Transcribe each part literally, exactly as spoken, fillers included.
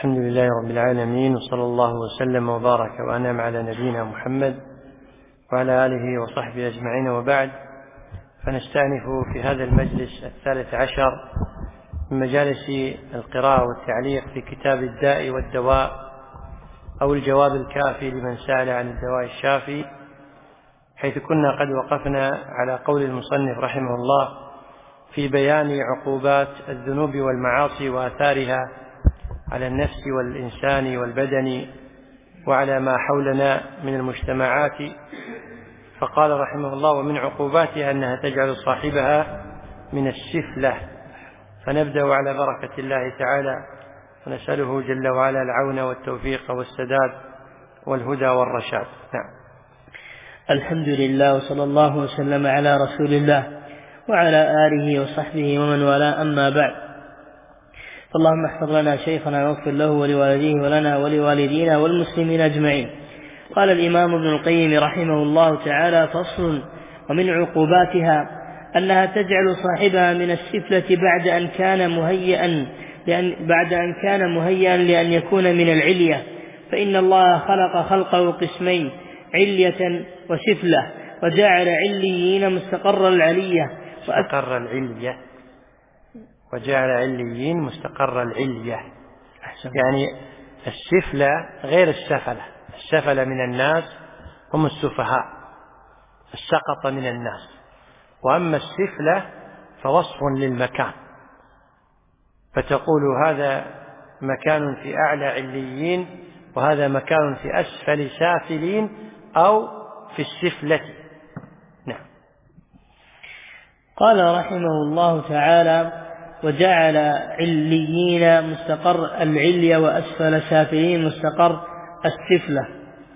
الحمد لله رب العالمين، وصلى الله وسلم وبارك وأنعم على نبينا محمد وعلى آله وصحبه أجمعين، وبعد. فنستأنف في هذا المجلس الثالث عشر من مجالس القراءة والتعليق في كتاب الداء والدواء، أو الجواب الكافي لمن سأل عن الدواء الشافي، حيث كنا قد وقفنا على قول المصنف رحمه الله في بيان عقوبات الذنوب والمعاصي وآثارها على النفس والإنسان والبدن وعلى ما حولنا من المجتمعات. فقال رحمه الله: ومن عقوباتها أنها تجعل صاحبها من السفلة. فنبدأ على بركة الله تعالى ونسأله جل وعلا العون والتوفيق والسداد والهدى والرشاد. نعم. الحمد لله، وصلى الله وسلم على رسول الله وعلى آله وصحبه ومن والاه، أما بعد. اللهم احفظ لنا شيخنا واغفر له ولوالديه ولنا ولوالدينا والمسلمين أجمعين. قال الإمام ابن القيم رحمه الله تعالى: فصل: ومن عقوباتها أنها تجعل صاحبها من السفلة بعد أن كان مهيئا لأن بعد أن كان مهيئا لأن يكون من العلية، فإن الله خلق خلقه قسمين: علية وسفلة، وجعل عليين مستقر العلية مستقر العلية وجعل عليين مستقر العلية. يعني السفلة غير السفلة. السفلة من الناس هم السفهاء، السقط من الناس. وأما السفلة فوصف للمكان، فتقول هذا مكان في أعلى عليين وهذا مكان في أسفل سافلين أو في السفلة. نعم. قال رحمه الله تعالى: وجعل عليين مستقر العلية وأسفل سافلين مستقر السفلة،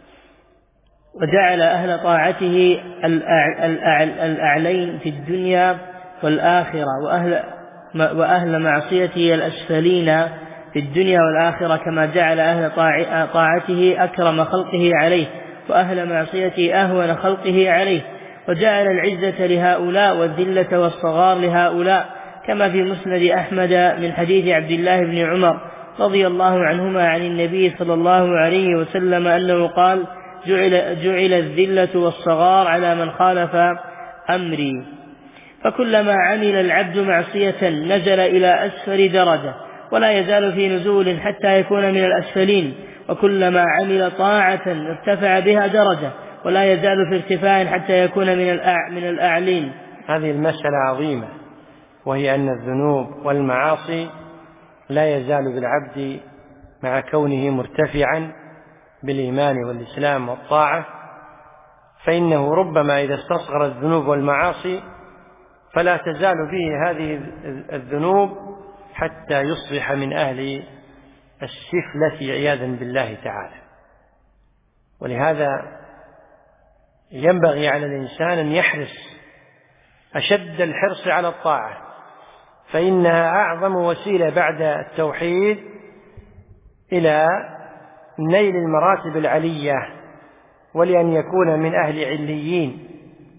وجعل أهل طاعته الأعلين في الدنيا والآخرة، وأهل, وأهل معصيته الأسفلين في الدنيا والآخرة، كما جعل أهل طاعته أكرم خلقه عليه وأهل معصيته أهون خلقه عليه، وجعل العزة لهؤلاء والذلة والصغار لهؤلاء، كما في مسند أحمد من حديث عبد الله بن عمر رضي الله عنهما عن النبي صلى الله عليه وسلم أنه قال: جعل, جعل الذلة والصغار على من خالف أمري. فكلما عمل العبد معصية نزل إلى أسفل درجة، ولا يزال في نزول حتى يكون من الأسفلين، وكلما عمل طاعة ارتفع بها درجة، ولا يزال في ارتفاع حتى يكون من من الأعلين. هذه المسألة عظيمة، وهي أن الذنوب والمعاصي لا يزال بالعبد مع كونه مرتفعا بالإيمان والإسلام والطاعة، فإنه ربما إذا استصغر الذنوب والمعاصي فلا تزال به هذه الذنوب حتى يصبح من أهل السفلة عياذا بالله تعالى. ولهذا ينبغي على الإنسان أن يحرص أشد الحرص على الطاعة، فإنها أعظم وسيلة بعد التوحيد إلى نيل المراتب العلية، ولأن يكون من أهل عليين.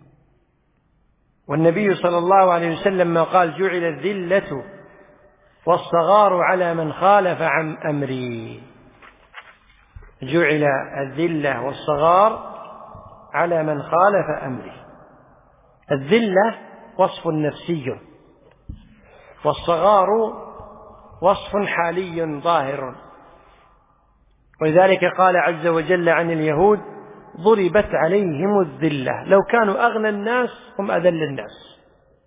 والنبي صلى الله عليه وسلم ما قال: جعل الذلة والصغار على من خالف عن أمري. جعل الذلة والصغار على من خالف أمري. الذلة وصف نفسي، والصغار وصف حالي ظاهر. ولذلك قال عز وجل عن اليهود: ضربت عليهم الذلة. لو كانوا أغنى الناس هم أذل الناس،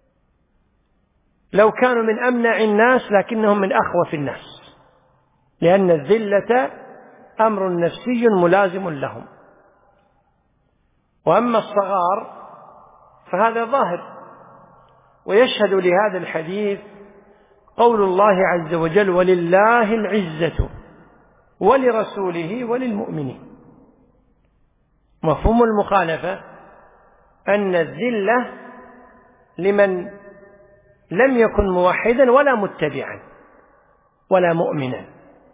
لو كانوا من أمنع الناس لكنهم من أخوف الناس، لأن الذلة أمر نفسي ملازم لهم. وأما الصغار فهذا ظاهر. ويشهد لهذا الحديث قول الله عز وجل: ولله العزة ولرسوله وللمؤمنين. مفهوم المخالفة أن الذلة لمن لم يكن موحدا ولا متبعا ولا مؤمنا.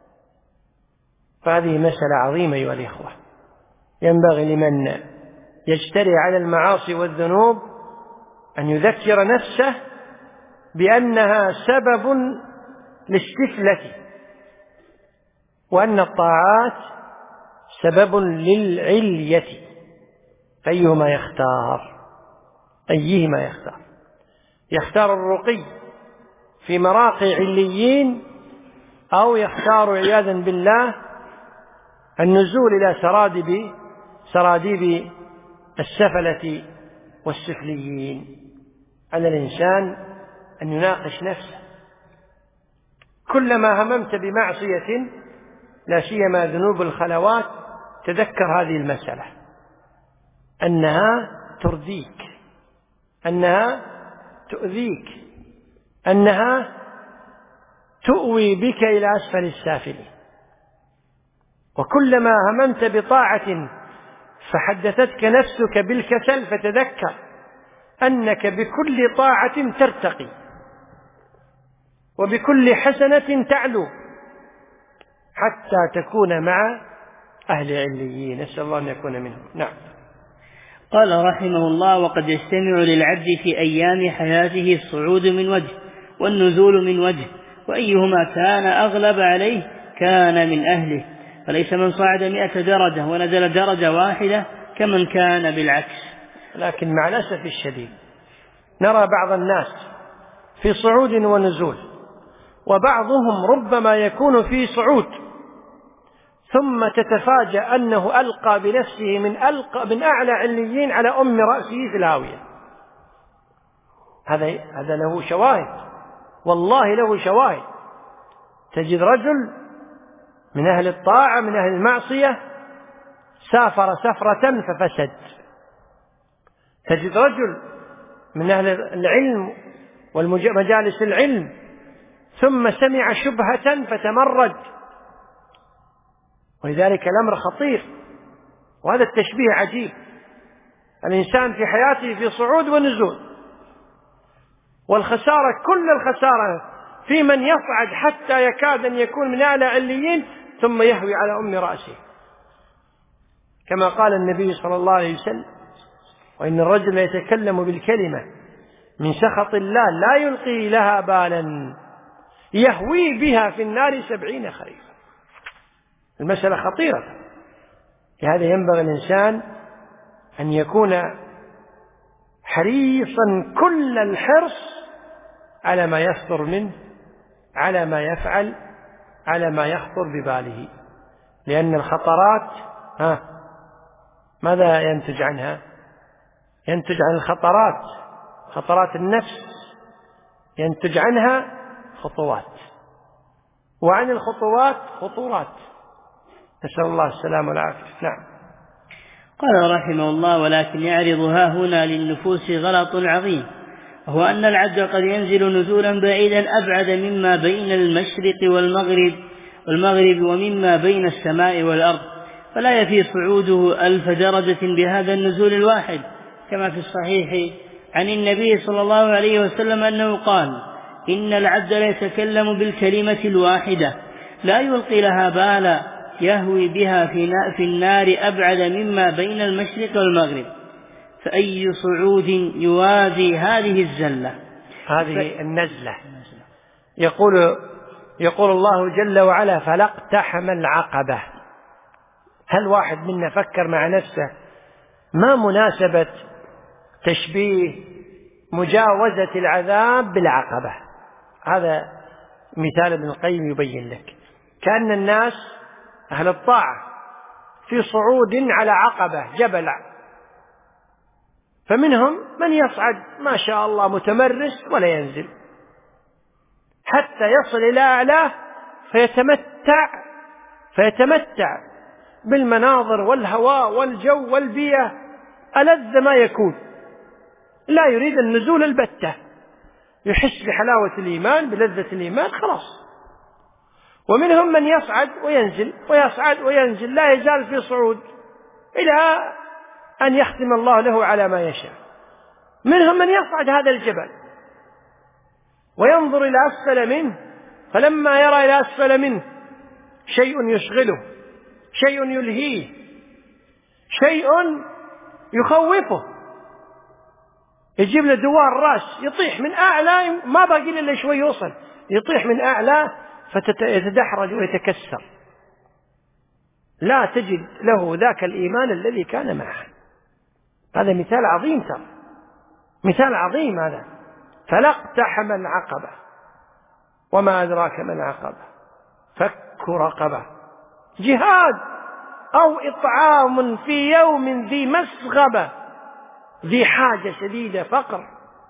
فهذه مسألة عظيمة أيها الإخوة، ينبغي لمن يجترئ على المعاصي والذنوب أن يذكر نفسه بأنها سبب للسفلة، وأن الطاعات سبب للعلية، أيهما يختار أيهما يختار يختار الرقي في مراقي عليين، أو يختار عياذا بالله النزول إلى سرادب سراديب السفلة والسفليين. على الإنسان أن يناقش نفسه، كلما هممت بمعصية لا سيما ذنوب الخلوات تذكر هذه المسألة، أنها ترديك، أنها تؤذيك، أنها تؤوي بك إلى أسفل السافلين. وكلما هممت بطاعة فحدثتك نفسك بالكسل فتذكر أنك بكل طاعة ترتقي، وبكل حسنة تعلو، حتى تكون مع أهل عليين. نسأل الله أن يكون منهم. نعم. قال رحمه الله: وقد يجتمع للعبد في أيام حياته الصعود من وجه والنزول من وجه، وأيهما كان أغلب عليه كان من أهله، فليس من صعد مئة درجة ونزل درجة واحدة كمن كان بالعكس. لكن مع الأسف الشديد نرى بعض الناس في صعود ونزول، وبعضهم ربما يكون في صعود ثم تتفاجأ أنه ألقى بنفسه من, ألقى من أعلى عليين على أم رأسه في الهاوية. هذا هذا له شواهد، والله له شواهد. تجد رجل من أهل الطاعة من أهل المعصية سافر سفرة ففسد، تجد رجل من أهل العلم والمجالس العلم ثم سمع شبهة فتمرد. ولذلك الأمر خطير، وهذا التشبيه عجيب. الإنسان في حياته في صعود ونزول، والخسارة كل الخسارة في من يصعد حتى يكاد أن يكون من أعلى عليين ثم يهوي على أم رأسه، كما قال النبي صلى الله عليه وسلم: وإن الرجل يتكلم بالكلمة من سخط الله لا يلقي لها بالا يهوي بها في النار سبعين خريفا. المسألة خطيرة، لهذا ينبغي الإنسان أن يكون حريصا كل الحرص على ما يصدر منه، على ما يفعل، على ما يخطر بباله، لأن الخطرات ها ماذا ينتج عنها؟ ينتج عن الخطرات، خطرات النفس ينتج عنها خطوات، وعن الخطوات خطورات، نسأل الله السلامة والعافية. نعم. قال رحمه الله: ولكن يعرض ها هنا للنفوس غلط عظيم، وهو أن العبد قد ينزل نزولا بعيدا أبعد مما بين المشرق والمغرب والمغرب ومما بين السماء والأرض، فلا يفي صعوده ألف درجة بهذا النزول الواحد، كما في الصحيح عن النبي صلى الله عليه وسلم أنه قال: إن العبد لا يتكلم بالكلمة الواحدة لا يلقي لها بالا يهوي بها في النار أبعد مما بين المشرق والمغرب، فأي صعود يوازي هذه الزلة هذه ف... النزلة. يقول يقول الله جل وعلا: فلا اقتحم العقبة. هل واحد منا فكر مع نفسه ما مناسبة تشبيه مجاوزة العذاب بالعقبة؟ هذا مثال ابن القيم يبين لك، كأن الناس أهل الطاعة في صعود على عقبة جبل، فمنهم من يصعد ما شاء الله متمرس ولا ينزل حتى يصل إلى أعلاه فيتمتع فيتمتع بالمناظر والهواء والجو والبيئة ألذ ما يكون، لا يريد النزول البتة، يحس بحلاوة الإيمان بلذة الإيمان خلاص. ومنهم من يصعد وينزل ويصعد وينزل لا يزال في صعود إلى أن يختم الله له على ما يشاء. منهم من يصعد هذا الجبل وينظر إلى أسفل منه، فلما يرى إلى أسفل منه شيء يشغله، شيء يلهيه، شيء يخوفه، يجيب له دوار راس يطيح من أعلى، ما باقي إلا شوي يوصل، يطيح من أعلى فتتدحرج ويتكسر. لا تجد له ذاك الإيمان الذي كان معه. هذا مثال عظيم، ترى مثال عظيم هذا. فلا اقتحم العقبة، وما أدراك ما العقبة، فك رقبة، جهاد أو إطعام في يوم ذي مسغبة، ذي حاجة شديدة، فقر،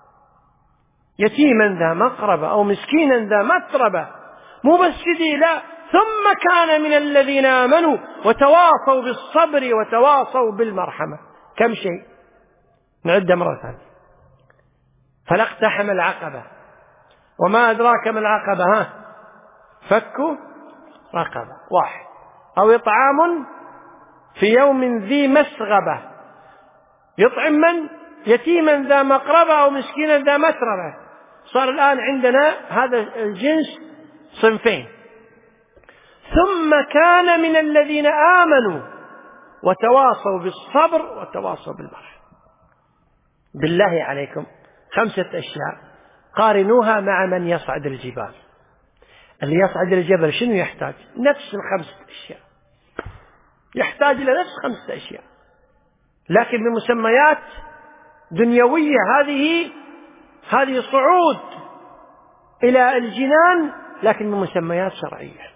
يتيما ذا مقربة أو مسكينا ذا متربة، مو بس كذي، لا، ثم كان من الذين آمنوا وتواصوا بالصبر وتواصوا بالمرحمة. كم شيء، نعد مرة ثانية. فلا اقتحم العقبة، وما أدراك ما العقبة، ها، فك رقبة، واحد، أو إطعام في يوم ذي مسغبة، يطعم من؟ يتيما ذا مقربة أو مسكينا ذا متربة. صار الآن عندنا هذا الجنس صنفين. ثم كان من الذين آمنوا وتواصوا بالصبر وتواصوا بالمرحمة. بالله عليكم خمسة أشياء قارنوها مع من يصعد الجبال. اللي يصعد الجبل شنو يحتاج؟ نفس الخمسة أشياء، يحتاج إلى نفس خمسة أشياء، لكن بمسميات دنيوية. هذه هذه صعود إلى الجنان، لكن بمسميات شرعية.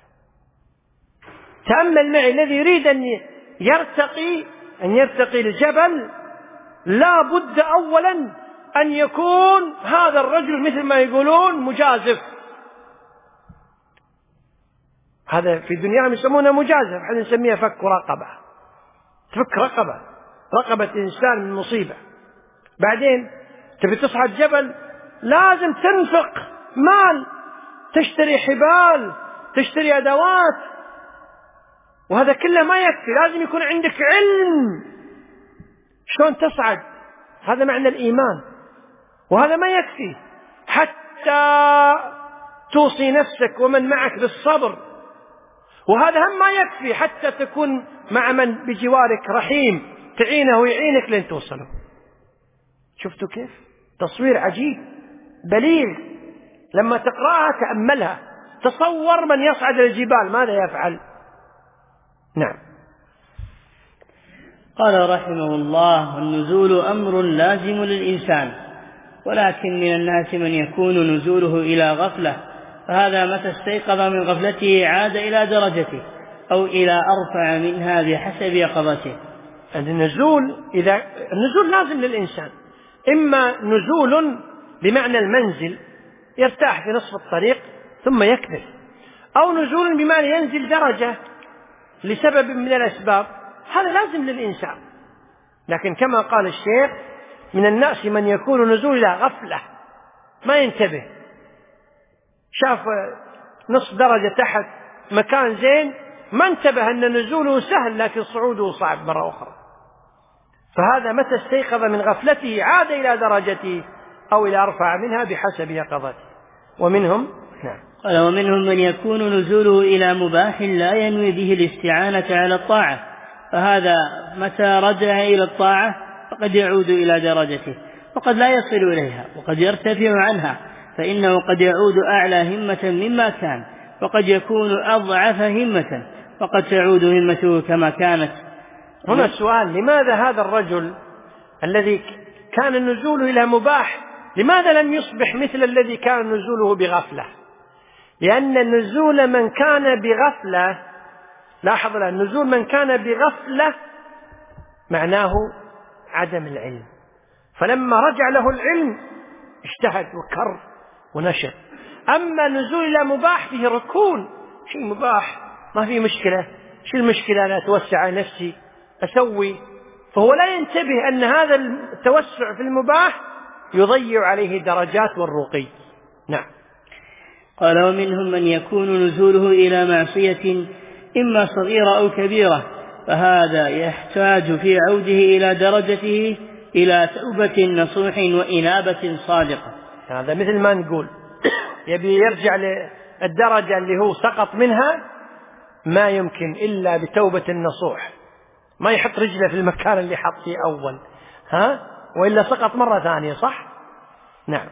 تأمل معي، الذي يريد أن يرتقي أن يرتقي الجبل لا بد أولا أن يكون هذا الرجل مثل ما يقولون مجازف. هذا في الدنيا يسمونه مجازف، احنا نسميها فك رقبة. تفك رقبة، رقبة إنسان من مصيبة. بعدين تبي تصعد جبل لازم تنفق مال، تشتري حبال، تشتري أدوات، وهذا كله ما يكفي، لازم يكون عندك علم شلون تصعد. هذا معنى الإيمان. وهذا ما يكفي، حتى توصي نفسك ومن معك بالصبر، وهذا هم ما يكفي، حتى تكون مع من بجوارك رحيم تعينه ويعينك لين توصله. شفتوا كيف؟ تصوير عجيب بليغ، لما تقرأها تأملها، تصور من يصعد الجبال ماذا يفعل. نعم. قال رحمه الله: النزول أمر لازم للإنسان، ولكن من الناس من يكون نزوله إلى غفلة، فهذا متى استيقظ من غفلته عاد إلى درجته أو إلى أرفع منها بحسب يقظته. النزول إذا النزول لازم للإنسان، إما نزول بمعنى المنزل يرتاح في نصف الطريق ثم يكبر، أو نزول بمعنى ينزل درجة لسبب من الأسباب، هذا لازم للإنسان. لكن كما قال الشيخ: من الناس من يكون نزول إلى غفلة، ما ينتبه، شاف نصف درجة تحت مكان زين ما انتبه أن نزوله سهل لكن صعوده صعب مرة أخرى. فهذا متى استيقظ من غفلته عاد إلى درجته أو إلى أرفع منها بحسب يقظته. ومنهم نعم قال: ومنهم من يكون نزوله إلى مباح لا ينوي به الاستعانة على الطاعة، فهذا متى رجع إلى الطاعة فقد يعود إلى درجته، وقد لا يصل إليها، وقد يرتفع عنها، فإنه قد يعود أعلى همة مما كان، وقد يكون أضعف همة، وقد تعود همته كما كانت. هنا السؤال: لماذا هذا الرجل الذي كان النزول إلى مباح لماذا لم يصبح مثل الذي كان نزوله بغفلة؟ لأن نزول من كان بغفلة، لاحظ الآن، نزول من كان بغفلة معناه عدم العلم، فلما رجع له العلم اجتهد وكر ونشر. أما نزول إلى مباح فيه ركون، شيء مباح ما فيه مشكلة، شو المشكلة أنا أتوسع نفسي أسوي، فهو لا ينتبه أن هذا التوسع في المباح يضيع عليه درجات والرقي. نعم. قال: ومنهم من يكون نزوله إلى معصية إما صغيرة أو كبيرة، فهذا يحتاج في عوده إلى درجته إلى توبة نصوح وإنابة صادقة. هذا مثل ما نقول يبي يرجع للدرجة اللي هو سقط منها، ما يمكن إلا بتوبة النصوح، ما يحط رجله في المكان اللي حط فيه أول، ها، وإلا سقط مرة ثانية. صح؟ نعم.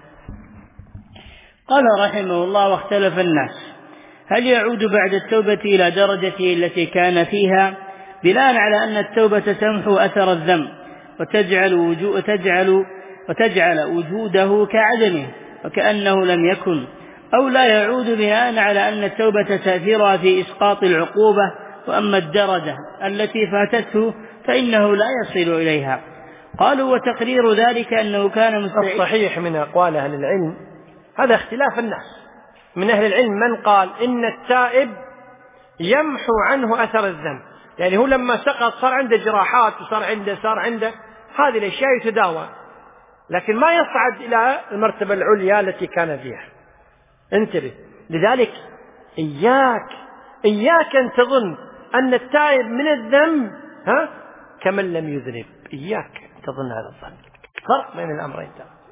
قال رحمه الله: واختلف الناس هل يعود بعد التوبة إلى درجته التي كان فيها بناء على أن التوبة تمحو أثر الذنب وتجعل, وجو وتجعل, وتجعل وجوده كعدمه وكأنه لم يكن، أو لا يعود بناء على أن التوبة تأثيرها في إسقاط العقوبة، وأما الدرجة التي فاتته فإنه لا يصل إليها. قالوا وتقرير ذلك أنه كان مستعد. الصحيح من أقوال أهل العلم هذا اختلاف الناس. من أهل العلم من قال إن التائب يمحو عنه أثر الذنب، يعني هو لما سقط صار عنده جراحات وصار عنده صار عنده هذه الأشياء يتداوى، لكن ما يصعد إلى المرتبة العليا التي كان فيها. انتبه، لذلك إياك إياك أن تظن أن التائب من الذنب ها كمن لم يذنب، إياك أن تظن هذا الظن. فرق بين الأمرين،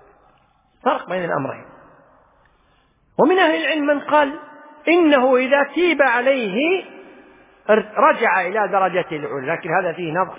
فرق بين الأمرين. ومن أهل العلم من قال إنه إذا تيب عليه رجع إلى درجته العلى، لكن هذا فيه نظر.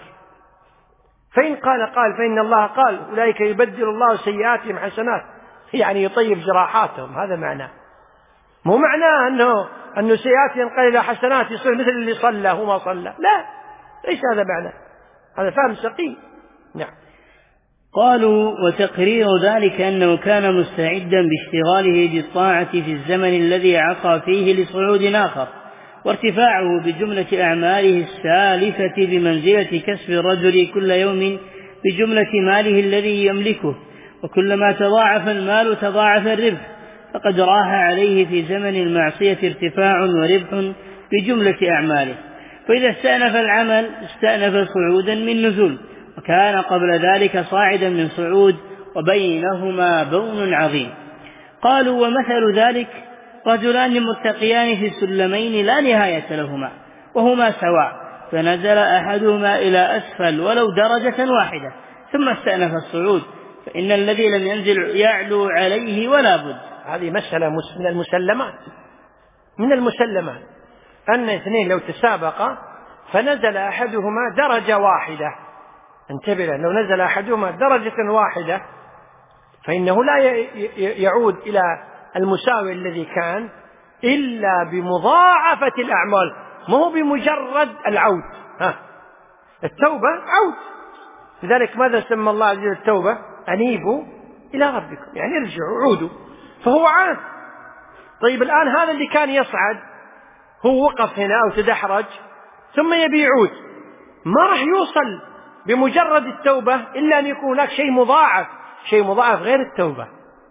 فإن قال قال فإن الله قال أولئك يبدل الله سيئاتهم حسنات، يعني يطيب جراحاتهم، هذا معناه. مو معناه أنه أنه سيئات ينقل إلى حسنات يصير مثل اللي صلى وما صلى، لا، ليس هذا معناه، هذا فهم سقيم. نعم. قالوا وتقرير ذلك أنه كان مستعدا باشتغاله بالطاعة في الزمن الذي عصى فيه لصعود آخر، وارتفاعه بجملة أعماله السالفة بمنزلة كسب الرجل كل يوم بجملة ماله الذي يملكه، وكلما تضاعف المال تضاعف الربح، فقد راح عليه في زمن المعصية ارتفاع وربح بجملة أعماله، فإذا استأنف العمل استأنف صعودا من نزول، وكان قبل ذلك صاعدا من صعود، وبينهما بون عظيم. قالوا ومثل ذلك رجلان متقيان في سلمين لا نهاية لهما وهما سواء، فنزل أحدهما إلى أسفل ولو درجة واحدة ثم استأنف الصعود، فإن الذي لم ينزل يعلو عليه ولا بد. هذه مسألة من المسلمات، من المسلمات أن اثنين لو تسابقا فنزل أحدهما درجة واحدة، انتبه، لو نزل أحدهما درجة واحدة فإنه لا يعود إلى المساوي الذي كان إلا بمضاعفة الأعمال، مو بمجرد العود. ها، التوبة عود، لذلك ماذا سمى الله عز وجل التوبة؟ أنيبوا إلى ربكم، يعني ارجعوا عودوا، فهو عاد. طيب الآن هذا اللي كان يصعد هو وقف هنا أو تدحرج ثم يبي يعود، ما راح يوصل بمجرد التوبة إلا أن يكون هناك شيء مضاعف، شيء مضاعف غير التوبة.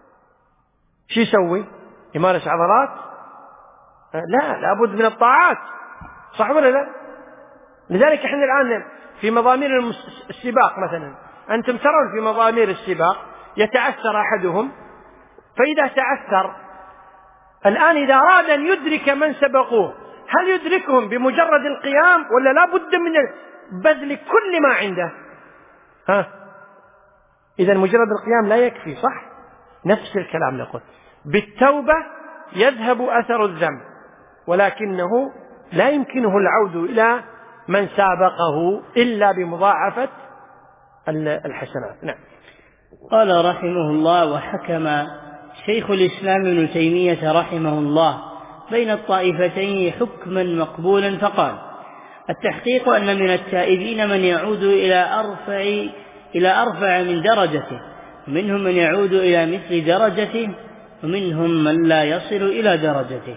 شو يسوي؟ يمارس عضلات؟ لا، لابد من الطاعات، صح ولا لا؟ لذلك احنا الآن في مضامير السباق مثلا، أنتم ترون في مضامير السباق يتعثر أحدهم، فإذا تعثر الآن إذا أراد أن يدرك من سبقوه هل يدركهم بمجرد القيام ولا لا بد من بذل كل ما عنده؟ ها، إذا مجرد القيام لا يكفي، صح؟ نفس الكلام نقول بالتوبة يذهب أثر الذنب، ولكنه لا يمكنه العود إلى من سابقه إلا بمضاعفة الحسنات. نعم. قال رحمه الله وحكم شيخ الإسلام ابن تيمية رحمه الله بين الطائفتين حكما مقبولا، فقال التحقيق أن من التائبين من يعود إلى أرفع, إلى أرفع من درجته، ومنهم من يعود إلى مثل درجته، ومنهم من لا يصل إلى درجته.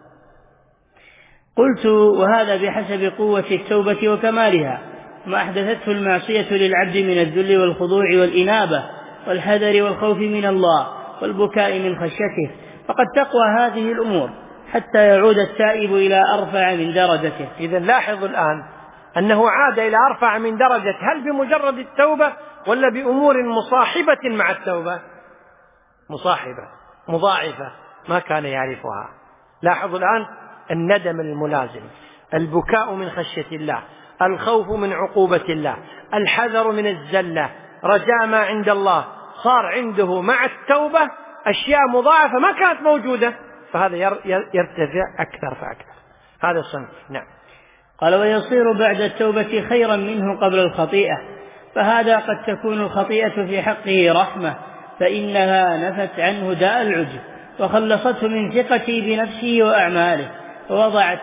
قلت وهذا بحسب قوة التوبة وكمالها، ما أحدثته المعصية للعبد من الذل والخضوع والإنابة والحذر والخوف من الله والبكاء من خشيته، فقد تقوى هذه الأمور حتى يعود التائب إلى أرفع من درجته. إذن لاحظوا الآن أنه عاد إلى أرفع من درجة، هل بمجرد التوبة ولا بأمور مصاحبة مع التوبة؟ مصاحبة مضاعفة ما كان يعرفها. لاحظوا الآن الندم الملازم، البكاء من خشية الله، الخوف من عقوبة الله، الحذر من الزلة، رجاء ما عند الله، صار عنده مع التوبة أشياء مضاعفة ما كانت موجودة، فهذا يرتفع أكثر فأكثر. هذا الصنف. نعم. قال ويصير بعد التوبة خيرا منه قبل الخطيئة، فهذا قد تكون الخطيئة في حقه رحمة، فإنها نفت عنه داء العجب وخلصته من ثقته بنفسه وأعماله، ووضعت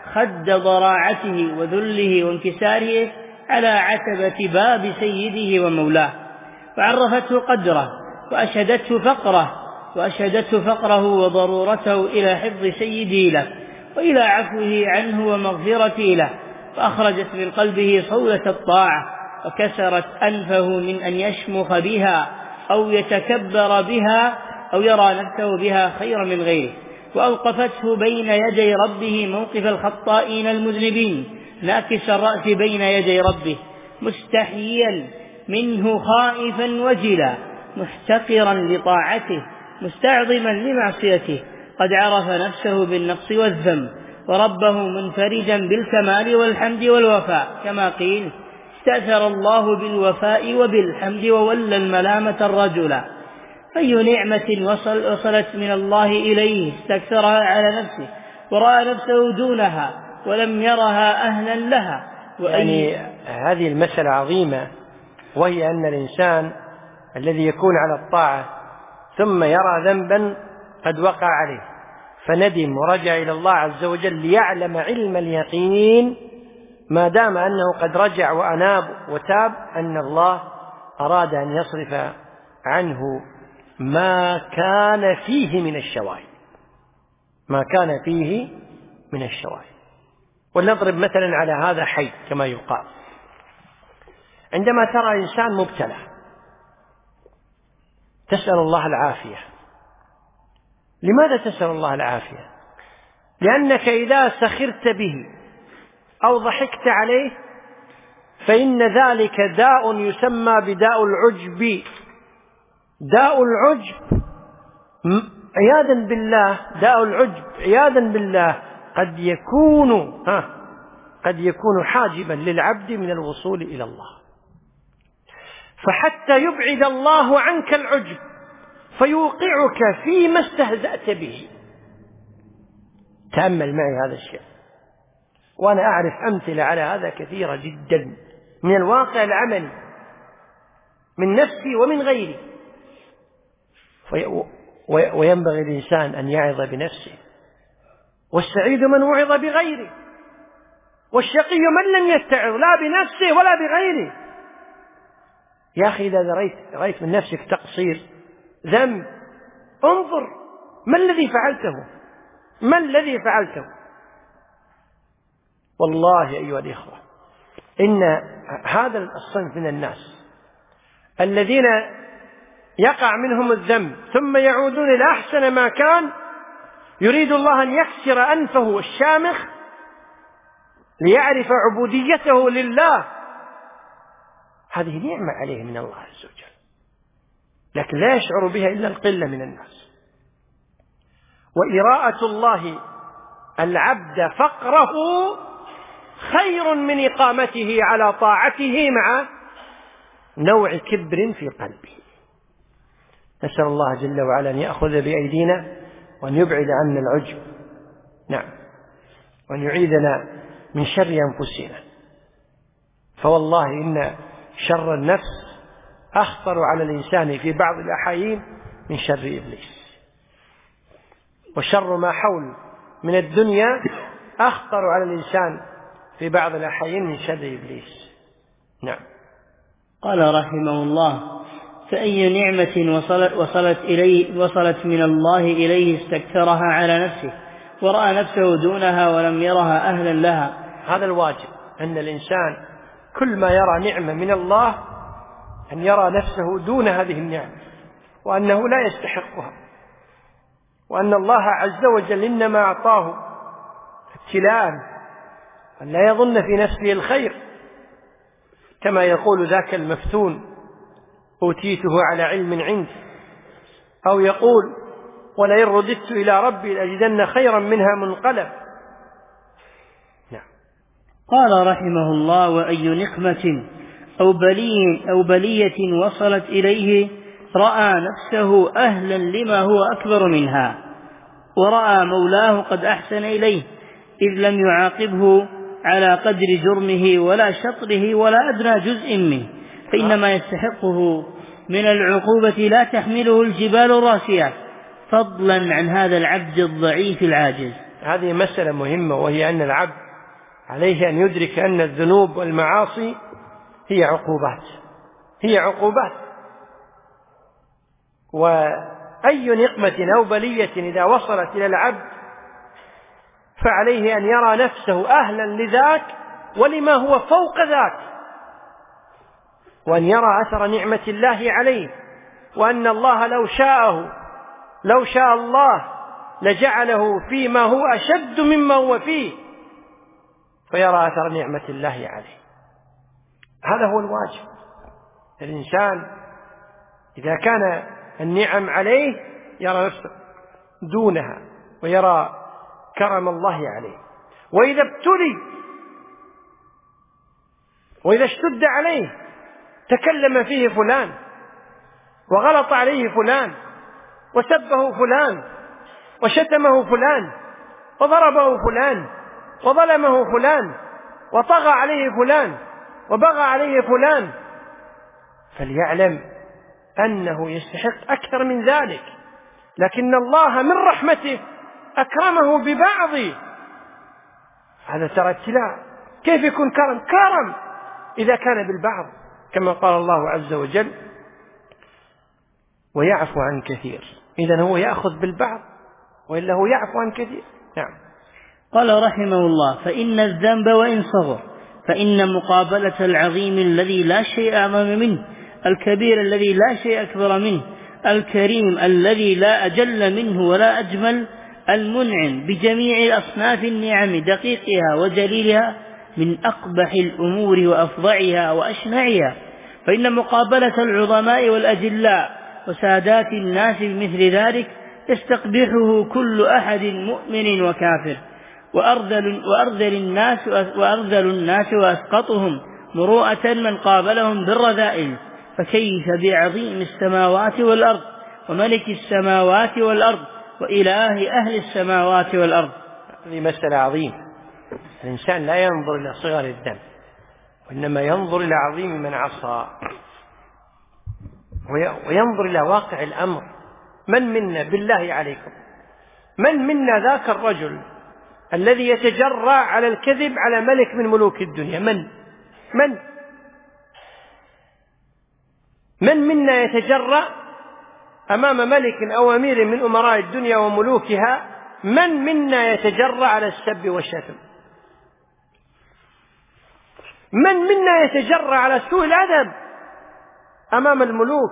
خد ضراعته وذله وانكساره على عتبة باب سيده ومولاه، وعرفته قدره وأشهدته فقره وأشهدته فقره وضرورته إلى حفظ سيده له وإلى عفوه عنه ومغفرته له، فأخرجت من قلبه صولة الطاعة وكسرت أنفه من أن يشمخ بها أو يتكبر بها أو يرى نفسه بها خيرا من غيره، وأوقفته بين يدي ربه موقف الخطائين المذنبين ناكس الرأس بين يدي ربه مستحيا منه خائفا وجلا محتقرا لطاعته مستعظما لمعصيته، قد عرف نفسه بالنقص والذنب وربه منفردا بالكمال والحمد والوفاء، كما قيل استأثر الله بالوفاء وبالحمد وولى الملامة الرجل. أي نعمة وصل وصلت من الله إليه استكثرها على نفسه ورأى نفسه دونها ولم يرها أهلا لها. يعني هذه المسألة عظيمة، وهي أن الإنسان الذي يكون على الطاعة ثم يرى ذنبا قد وقع عليه فندم ورجع إلى الله عز وجل ليعلم علم اليقين ما دام أنه قد رجع وأناب وتاب أن الله أراد أن يصرف عنه ما كان فيه من الشوائب ما كان فيه من الشوائب. ولنضرب مثلا على هذا حي كما يقال. عندما ترى إنسان مبتلى تسأل الله العافية. لماذا تسأل الله العافية؟ لأنك إذا سخرت به أو ضحكت عليه فإن ذلك داء يسمى بداء العجب. داء العجب عياذا بالله داء العجب عياذا بالله قد يكون ها قد يكون حاجبا للعبد من الوصول إلى الله، فحتى يبعد الله عنك العجب فيوقعك فيما استهزأت به. تأمل معي هذا الشيء، وأنا أعرف أمثلة على هذا كثيرة جدا من الواقع العملي من نفسي ومن غيري. وينبغي الإنسان أن يعظ بنفسه، والسعيد من وعظ بغيره، والشقي من لم يتعظ لا بنفسه ولا بغيره. يا أخي إذا رأيت, رأيت من نفسك تقصير ذنب انظر ما الذي فعلته ما الذي فعلته والله أيها الإخوة إن هذا الصنف من الناس الذين يقع منهم الذنب ثم يعودون إلى أحسن ما كان يريد الله أن يكسر أنفه الشامخ ليعرف عبوديته لله. هذه نعمة عليه من الله عز وجل، لكن لا يشعر بها إلا القلة من الناس. وإراءة الله العبد فقره خير من إقامته على طاعته مع نوع كبر في قلبه. نسأل الله جل وعلا أن يأخذ بأيدينا وأن يبعد عنا العجب، نعم، وأن يعيذنا من شر أنفسنا. فوالله إن شر النفس أخطر على الإنسان في بعض الأحايين من شر إبليس، وشر ما حول من الدنيا أخطر على الإنسان في بعض الأحايين من شر إبليس. نعم. قال رحمه الله: فأي نعمة وصلت, وصلت, إليه وصلت من الله إليه استكثرها على نفسه ورأى نفسه دونها ولم يرها أهلا لها. هذا الواجب أن الإنسان كل ما يرى نعمة من الله أن يرى نفسه دون هذه النعمة وأنه لا يستحقها، وأن الله عز وجل إنما أعطاه ابتلاء أن لا يظن في نفسه الخير، كما يقول ذاك المفتون: أوتيته على علم عندي، أو يقول: ولئن رددت إلى ربي لأجدن خيرا منها منقلب. نعم. قال رحمه الله: وأي نقمة أو بلية, أو بلية وصلت إليه رأى نفسه أهلا لما هو أكبر منها، ورأى مولاه قد أحسن إليه إذ لم يعاقبه على قدر جرمه ولا شطره ولا أدنى جزء منه، فإنما يستحقه من العقوبة لا تحمله الجبال الراسيات، فضلا عن هذا العبد الضعيف العاجز. هذه مسألة مهمة، وهي أن العبد عليه أن يدرك أن الذنوب والمعاصي هي عقوبات هي عقوبات وأي نقمة أو بلية إذا وصلت إلى العبد فعليه أن يرى نفسه أهلا لذاك ولما هو فوق ذاك، وأن يرى أثر نعمة الله عليه، وأن الله لو شاءه لو شاء الله لجعله فيما هو أشد مما هو فيه، فيرى أثر نعمة الله عليه. هذا هو الواجب. الإنسان إذا كان النعم عليه يرى نفسه دونها ويرى كرم الله عليه، وإذا ابتلي وإذا اشتد عليه تكلم فيه فلان وغلط عليه فلان وسبه فلان وشتمه فلان وضربه فلان وظلمه فلان وطغى عليه فلان وبغى عليه فلان، فليعلم أنه يستحق أكثر من ذلك، لكن الله من رحمته أكرمه ببعض. هذا ترى ابتلاء. كيف يكون كرم؟ كرم إذا كان بالبعض، كما قال الله عز وجل ويعفو عن كثير. إذن هو يأخذ بالبعض وإلا هو يعفو عن كثير. نعم. قال رحمه الله: فإن الذنب وإن صغر فإن مقابلة العظيم الذي لا شيء أعظم منه، الكبير الذي لا شيء أكبر منه، الكريم الذي لا أجل منه ولا أجمل، المنعم بجميع أصناف النعم دقيقها وجليلها، من أقبح الأمور وأفظعها وأشنعها. فإن مقابلة العظماء والأجلاء وسادات الناس بمثل ذلك يستقبحه كل أحد مؤمن وكافر، وأرذل, وأرذل الناس وأرذل الناس وأسقطهم مروءة من قابلهم بالرذائل. فكيف بعظيم السماوات والأرض وملك السماوات والأرض وإله أهل السماوات والأرض. هذه مسألة عظيمة. الإنسان لا ينظر إلى صغر الذنب، وإنما ينظر إلى عظيم من عصى، وينظر إلى واقع الأمر. من منا بالله عليكم من منا ذاك الرجل الذي يتجرأ على الكذب على ملك من ملوك الدنيا؟ من من من منا يتجرأ أمام ملك أو أمير من أمراء الدنيا وملوكها؟ من منا يتجرأ على السب والشتم؟ من منا يتجرأ على سوء الأدب أمام الملوك؟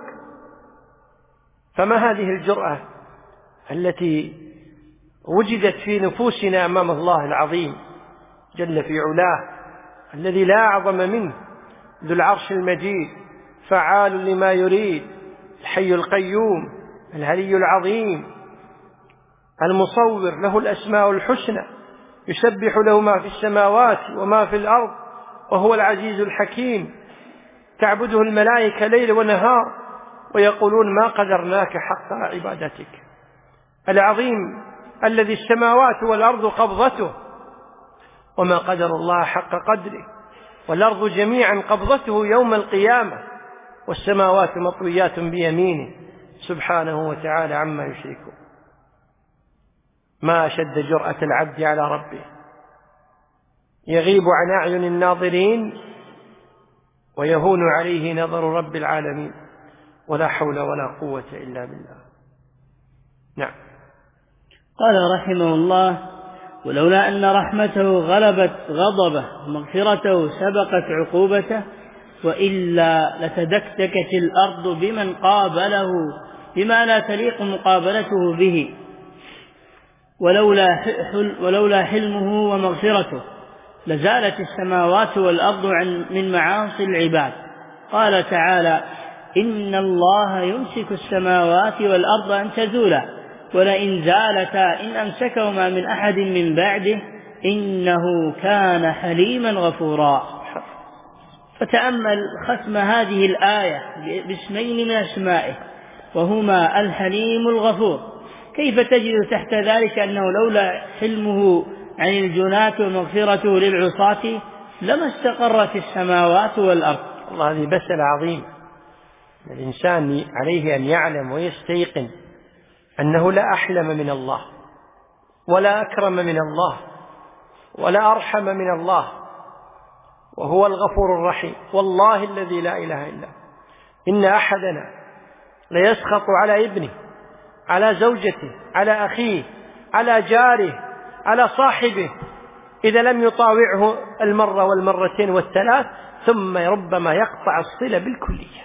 فما هذه الجرأة التي وجدت في نفوسنا أمام الله العظيم جل في علاه، الذي لا أعظم منه، ذو العرش المجيد، فعال لما يريد، الحي القيوم، العلي العظيم، المصور، له الأسماء الحسنى، يسبح له ما في السماوات وما في الأرض، وهو العزيز الحكيم. تعبده الملائكة ليل ونهار ويقولون ما قدرناك حق عبادتك. العظيم الذي السماوات والأرض قبضته وما قدر الله حق قدره، والأرض جميعا قبضته يوم القيامة، والسماوات مطويات بيمينه سبحانه وتعالى عما يشركون. ما أشد جرأة العبد على ربه، يغيب عن أعين الناظرين ويهون عليه نظر رب العالمين، ولا حول ولا قوة إلا بالله. نعم. قال رحمه الله: ولولا أن رحمته غلبت غضبه ومغفرته سبقت عقوبته، وإلا لتدكدكت الأرض بمن قابله بما لا تليق مقابلته به، ولولا, حل ولولا حلمه ومغفرته لزالت السماوات والأرض عن من معاصي العباد. قال تعالى: إن الله يمسك السماوات والأرض أن تزولا ولئن زالتا إن أمسكهما من أحد من بعده إنه كان حليما غفورا. فتأمل ختم هذه الآية باسمين من أسمائه، وهما الحليم الغفور. كيف تجد تحت ذلك أنه لولا حلمه عن الجناة ومغفرته للعصاة لما استقرت السماوات والأرض. الله، هذه مسألة عظيمة. الإنسان عليه أن يعلم ويستيقن أنه لا أحلم من الله، ولا أكرم من الله ولا أرحم من الله، وهو الغفور الرحيم. والله الذي لا إله إلا هو إن أحدنا ليسخط على ابنه، على زوجته، على أخيه، على جاره، على صاحبه إذا لم يطاوعه المرة والمرتين والثلاث، ثم ربما يقطع الصلة بالكلية.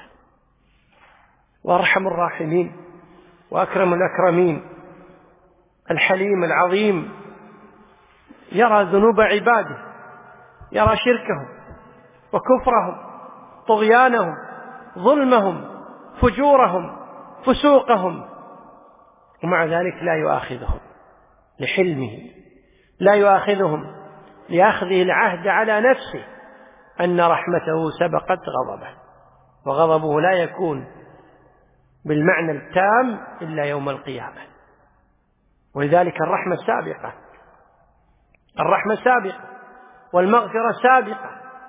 وأرحم الراحمين وأكرم الأكرمين الحليم العظيم يرى ذنوب عباده، يرى شركهم وكفرهم، طغيانهم، ظلمهم، فجورهم، فسوقهم، ومع ذلك لا يؤاخذهم لحلمه، لا يؤاخذهم لأخذه العهد على نفسه أن رحمته سبقت غضبه، وغضبه لا يكون بالمعنى التام إلا يوم القيامة. ولذلك الرحمة سابقة، الرحمة سابقة، والمغفرة سابقة،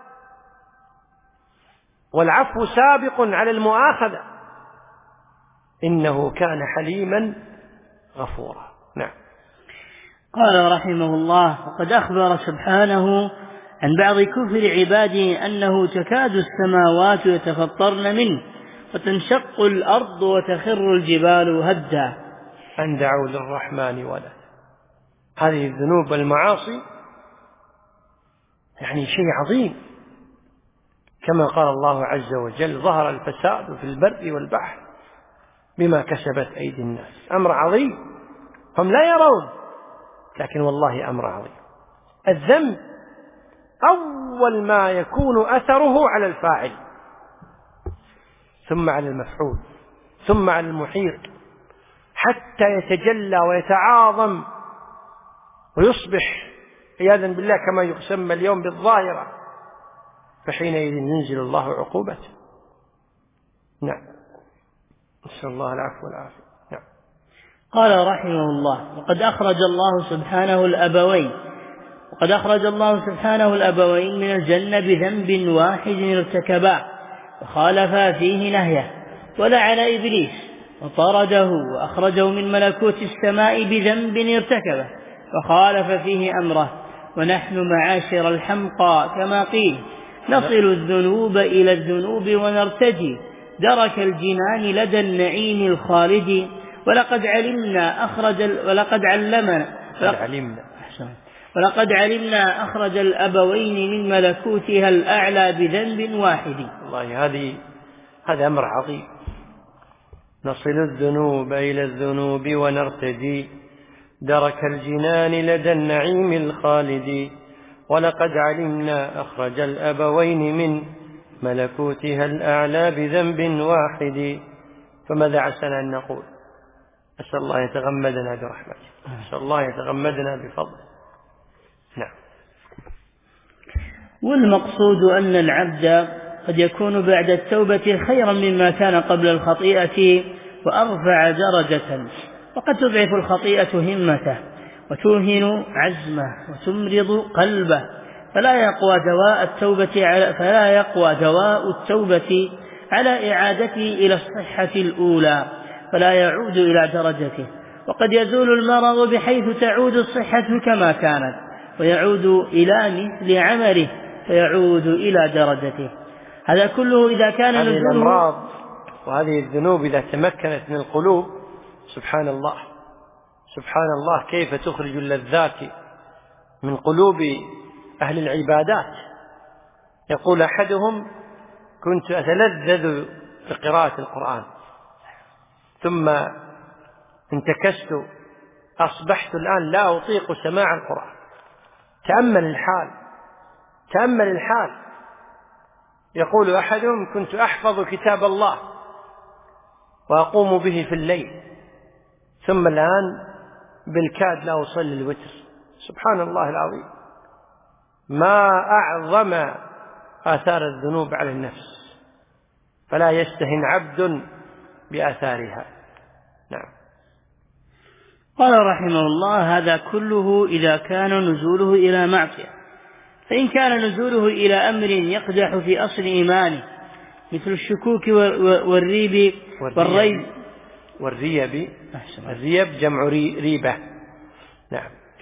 والعفو سابق على المؤاخذة، إنه كان حليما غفورا. نعم. قال رحمه الله: وقد أخبر سبحانه عن بعض كفر عباده أنه تكاد السماوات يتفطرن منه وتنشق الأرض وتخر الجبال هدا أن دعوا للرحمن ولدا. هذه الذنوب والمعاصي يعني شيء عظيم، كما قال الله عز وجل: ظهر الفساد في البر والبحر بما كسبت أيدي الناس. أمر عظيم هم لا يرون، لكن والله أمر عظيم. الذنب أول ما يكون أثره على الفاعل، ثم على المفعول، ثم على المحيط، حتى يتجلى ويتعاظم ويصبح عياذا بالله كما يسمى اليوم بالظاهرة، فحينئذ ينزل الله عقوبته. نعم، نسأل الله العفو والعافية. نعم. قال رحمه الله: وقد أخرج الله سبحانه الأبوين وقد أخرج الله سبحانه الأبوين من الجنة بذنب واحد ارتكباه وخالفا فيه نهيه، ولعن إبليس وطرده وأخرجه من ملكوت السماء بذنب ارتكبه وخالف فيه أمره. ونحن معاشر الحمقى كما قيل نصل الذنوب إلى الذنوب ونرتجي درك الجنان لدى النعيم الخالد. ولقد علمنا أخرج ولقد علمنا علمنا ولقد علمنا أخرج الأبوين من ملكوتها الأعلى بذنب واحد. والله هذه هذا أمر عظيم. نصل الذنوب إلى الذنوب ونرتدي درك الجنان لدى النعيم الخالد. ولقد علمنا أخرج الأبوين من ملكوتها الأعلى بذنب واحد. فماذا عسنا أن نقول؟ أسأل الله يتغمدنا برحمته، أسأل الله يتغمدنا بفضله. نعم. والمقصود أن العبد قد يكون بعد التوبة خيرا مما كان قبل الخطيئة وأرفع درجة، وقد تضعف الخطيئة همته وتوهن عزمه وتمرض قلبه، فلا يقوى دواء التوبة على فلا يقوى دواء التوبة على إعادته إلى الصحة الأولى، فلا يعود إلى درجته. وقد يزول المرض بحيث تعود الصحة كما كانت، ويعود إلى مثل عمله فيعود إلى درجته. هذا كله إذا كان هذه نزوله الأمراض وهذه الذنوب إذا تمكنت من القلوب، سبحان الله سبحان الله كيف تخرج اللذات من قلوب أهل العبادات. يقول أحدهم: كنت أتلذذ بقراءة القرآن، ثم انتكست، أصبحت الآن لا أطيق سماع القرآن. تأمل الحال، تأمل الحال. يقول أحدهم: كنت أحفظ كتاب الله وأقوم به في الليل، ثم الآن بالكاد لا أصلي الوتر. سبحان الله العظيم، ما أعظم آثار الذنوب على النفس، فلا يستهن عبد بآثارها. نعم. قال رحمه الله: هذا كله إذا كان نزوله إلى معصية. فإن كان نزوله إلى أمر يقدح في أصل إيمانه مثل الشكوك والريب والريب والريب الريب جمع ريبة. نعم.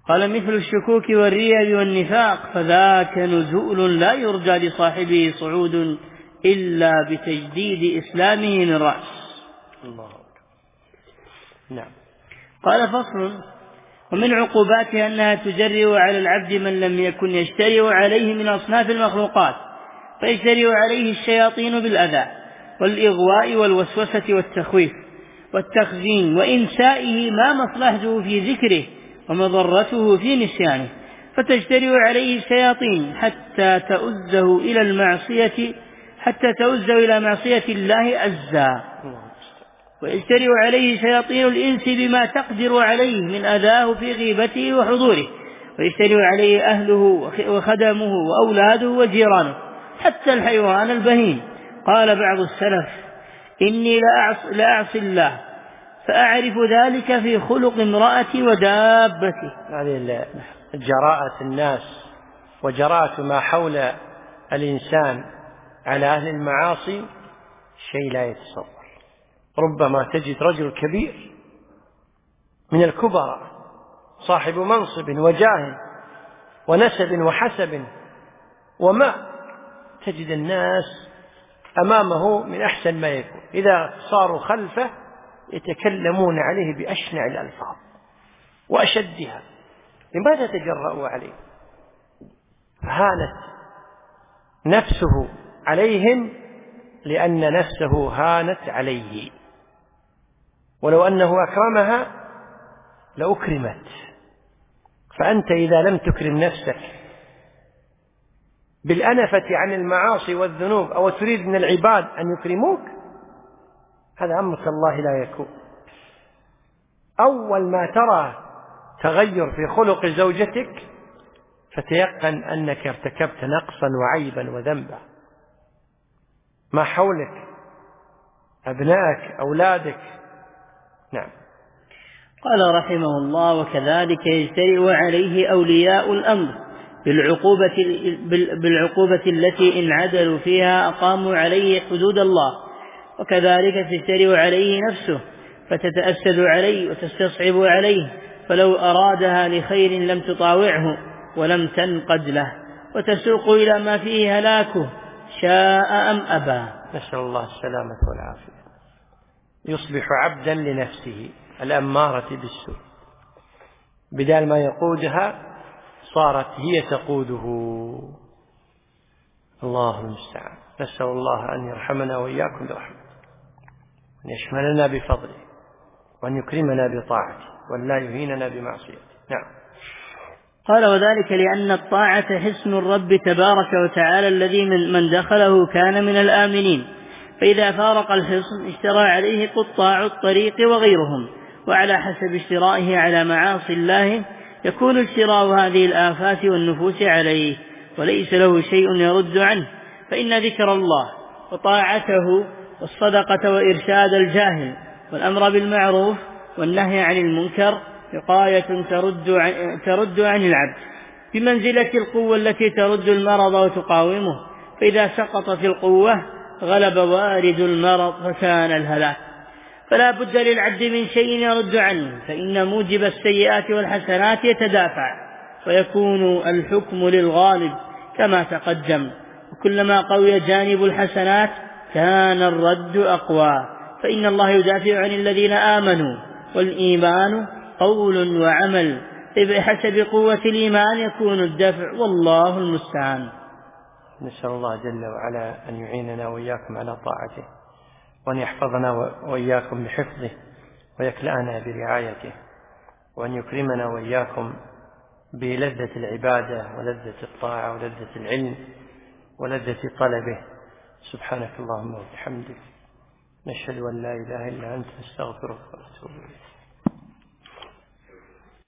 قال مثل الشكوك والريب والنفاق فذاك نزول لا يرجى لصاحبه صعود إلا بتجديد إسلامه من رأس. الله. نعم. قال فصل: ومن عقوباتها أنها تجرئ على العبد من لم يكن يجترئ عليه من أصناف المخلوقات، فيجترئ عليه الشياطين بالأذى والإغواء والوسوسة والتخويف والتخزين وإنسائه ما مصلحته في ذكره ومضرته في نسيانه، فتجترئ عليه الشياطين حتى تؤزه إلى المعصية حتى تؤزه إلى معصية الله أزا، ويجترئ عليه شياطين الإنس بما تقدر عليه من أذاه في غيبته وحضوره، ويجترئ عليه أهله وخدمه وأولاده وجيرانه حتى الحيوان البهيم. قال بعض السلف: إني لأعصي الله فأعرف ذلك في خلق امرأتي ودابتي. هذه جراءة الناس وجراءة ما حول الإنسان على أهل المعاصي شيء لا يتصور. ربما تجد رجل كبير من الكبراء صاحب منصب وجاه ونسب وحسب وما، تجد الناس أمامه من أحسن ما يكون، إذا صاروا خلفه يتكلمون عليه بأشنع الألفاظ وأشدها. لماذا تجرؤوا عليه؟ هانت نفسه عليهم لأن نفسه هانت عليه، ولو أنه أكرمها لأكرمت. فأنت إذا لم تكرم نفسك بالأنفة عن المعاصي والذنوب أو تريد من العباد أن يكرموك، هذا أمرك الله لا يكون. أول ما ترى تغير في خلق زوجتك فتيقن أنك ارتكبت نقصا وعيبا وذنبا. ما حولك أبنائك أولادك. نعم. قال رحمه الله: وكذلك يجترئ عليه أولياء الأمر بالعقوبة, بالعقوبة التي إن عدلوا فيها أقاموا عليه حدود الله، وكذلك تجترئ عليه نفسه فتتأسد عليه وتستصعب عليه، فلو أرادها لخير لم تطاوعه ولم تنقد له وتسوق إلى ما فيه هلاكه شاء أم أبى. نسأل الله السلامة والعافية. يصبح عبدا لنفسه الأمارة بالسوء، بدال ما يقودها صارت هي تقوده. الله المستعان. نسأل الله أن يرحمنا وإياكم برحمته، وأن يشملنا بفضله، وأن يكرمنا بطاعته، وأن لا يهيننا بمعصيته. نعم. قال: وذلك لأن الطاعة حسن الرب تبارك وتعالى الذي من دخله كان من الآمنين، فإذا فارق الحصن اشترى عليه قطاع الطريق وغيرهم، وعلى حسب اشترائه على معاصي الله يكون اشتراء هذه الآفات والنفوس عليه، وليس له شيء يرد عنه، فإن ذكر الله وطاعته والصدقة وإرشاد الجاهل والأمر بالمعروف والنهي عن المنكر وقاية ترد عن, ترد عن العبد بمنزلة القوة التي ترد المرض وتقاومه، فإذا سقطت القوة غلب وارد المرض فكان الهلاك. فلا بد للعبد من شيء يرد عنه، فإن موجب السيئات والحسنات يتدافع، ويكون الحكم للغالب كما تقدم، وكلما قوي جانب الحسنات كان الرد أقوى، فإن الله يدافع عن الذين آمنوا، والإيمان قول وعمل، بحسب قوة الإيمان يكون الدفع، والله المستعان. نسأل الله جل وعلا أن يعيننا وإياكم على طاعته، وأن يحفظنا وإياكم بحفظه، ويكلأنا برعايته، وأن يكرمنا وإياكم بلذة العبادة ولذة الطاعة ولذة العلم ولذة طلبه. سبحانك اللهم وبحمدك، نشهد أن لا إله إلا أنت، نستغفرك ونتوب إليك.